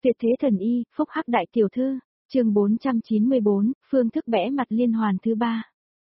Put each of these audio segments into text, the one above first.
Tuyệt thế thần y, phúc hắc đại tiểu thư, chương 494, phương thức bẽ mặt liên hoàn thứ 3.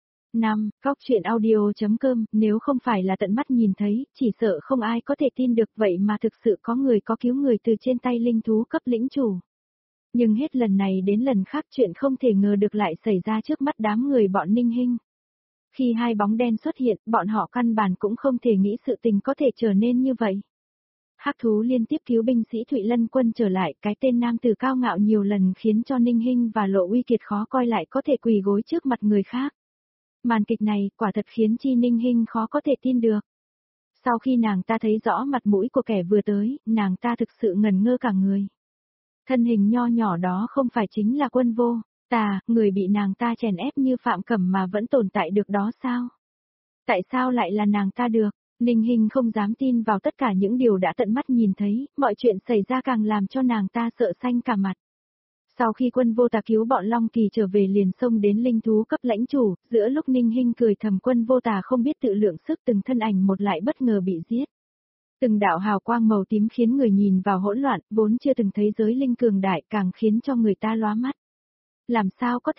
5. Góc truyện audio.com, nếu không phải là tận mắt nhìn thấy, chỉ sợ không ai có thể tin được vậy mà thực sự có người có cứu người từ trên tay linh thú cấp lĩnh chủ. Nhưng hết lần này đến lần khác chuyện không thể ngờ được lại xảy ra trước mắt đám người bọn Ninh Hinh. Khi hai bóng đen xuất hiện, bọn họ căn bản cũng không thể nghĩ sự tình có thể trở nên như vậy. Hắc thú liên tiếp cứu binh sĩ Thụy Lân quân trở lại, cái tên nam tử cao ngạo nhiều lần khiến cho Ninh Hinh và Lộ Uy Kiệt khó coi lại có thể quỳ gối trước mặt người khác. Màn kịch này quả thật khiến chi Ninh Hinh khó có thể tin được. Sau khi nàng ta thấy rõ mặt mũi của kẻ vừa tới, nàng ta thực sự ngẩn ngơ cả người. Thân hình nho nhỏ đó không phải chính là Quân Vô, người bị nàng ta chèn ép như Phạm Cẩm mà vẫn tồn tại được đó sao? Tại sao lại là nàng ta được? Ninh Hinh không dám tin vào tất cả những điều đã tận mắt nhìn thấy, mọi chuyện xảy ra càng làm cho nàng ta sợ xanh cả mặt. Sau khi Quân Vô Tà cứu bọn Long Kỳ trở về liền xông đến linh thú cấp lãnh chủ, giữa lúc Ninh Hinh cười thầm Quân Vô Tà không biết tự lượng sức từng thân ảnh một lại bất ngờ bị giết. Từng đạo hào quang màu tím khiến người nhìn vào hỗn loạn, vốn chưa từng thấy giới linh cường đại càng khiến cho người ta lóa mắt. Làm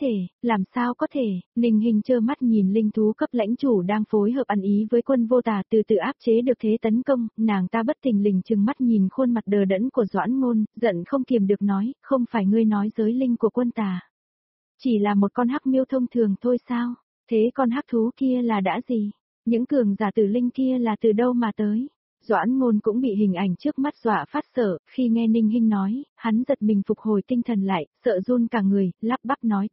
sao có thể, Ninh Hinh trơ mắt nhìn linh thú cấp lãnh chủ đang phối hợp ăn ý với Quân Vô Tà từ từ áp chế được thế tấn công, nàng ta bất thình lình trừng mắt nhìn khuôn mặt đờ đẫn của Doãn Ngôn, giận không kiềm được nói, không phải ngươi nói giới linh của quân tà. Chỉ là một con hắc miêu thông thường thôi sao, thế con hắc thú kia là đã gì, những cường giả tử linh kia là từ đâu mà tới. Doãn Ngôn cũng bị hình ảnh trước mắt dọa phát sợ, khi nghe Ninh Hinh nói, hắn giật mình phục hồi tinh thần lại, sợ run cả người, lắp bắp nói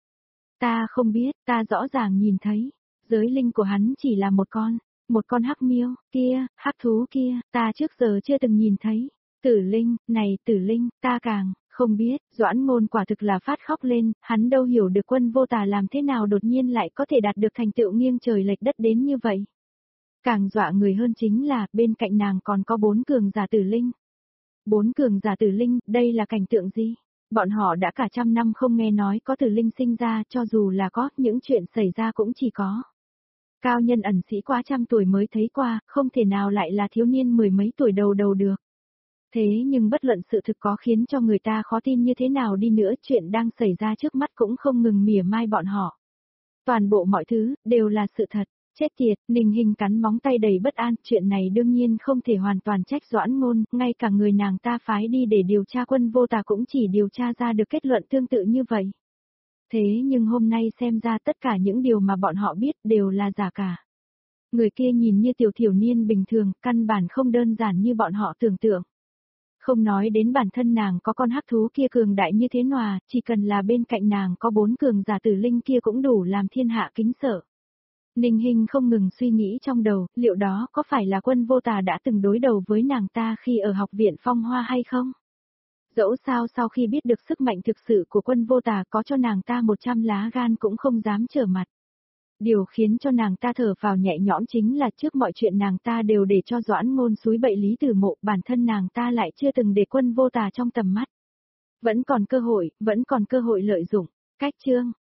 ta không biết, ta rõ ràng nhìn thấy, giới linh của hắn chỉ là một con hắc miêu, hắc thú kia, ta trước giờ chưa từng nhìn thấy. Tử linh, ta càng không biết, Doãn Ngôn quả thực là phát khóc lên, hắn đâu hiểu được Quân Vô Tà làm thế nào đột nhiên lại có thể đạt được thành tựu nghiêng trời lệch đất đến như vậy. Càng dọa người hơn chính là, bên cạnh nàng còn có 4 cường giả tử linh. 4 cường giả tử linh, đây là cảnh tượng gì? Bọn họ đã cả trăm năm không nghe nói có tử linh sinh ra, cho dù là có, những chuyện xảy ra cũng chỉ có. Cao nhân ẩn sĩ quá trăm tuổi mới thấy qua, không thể nào lại là thiếu niên mười mấy tuổi đầu được. Thế nhưng bất luận sự thực có khiến cho người ta khó tin như thế nào đi nữa, chuyện đang xảy ra trước mắt cũng không ngừng mỉa mai bọn họ. Toàn bộ mọi thứ, đều là sự thật. Chết tiệt, Ninh Hinh cắn móng tay đầy bất an, chuyện này đương nhiên không thể hoàn toàn trách Doãn Ngôn, ngay cả người nàng ta phái đi để điều tra Quân Vô Tà cũng chỉ điều tra ra được kết luận tương tự như vậy. Thế nhưng hôm nay xem ra tất cả những điều mà bọn họ biết đều là giả cả. Người kia nhìn như tiểu thiểu niên bình thường, căn bản không đơn giản như bọn họ tưởng tượng. Không nói đến bản thân nàng có con hắc thú kia cường đại như thế nào, chỉ cần là bên cạnh nàng có 4 cường giả tử linh kia cũng đủ làm thiên hạ kính sợ. Ninh Hinh không ngừng suy nghĩ trong đầu, liệu đó có phải là Quân Vô Tà đã từng đối đầu với nàng ta khi ở học viện Phong Hoa hay không? Dẫu sao sau khi biết được sức mạnh thực sự của Quân Vô Tà có cho nàng ta 100 lá gan cũng không dám trở mặt. Điều khiến cho nàng ta thở vào nhẹ nhõm chính là trước mọi chuyện nàng ta đều để cho Doãn Ngôn xúi bậy Lý Tử Mộ, bản thân nàng ta lại chưa từng để Quân Vô Tà trong tầm mắt. Vẫn còn cơ hội lợi dụng. Cách chương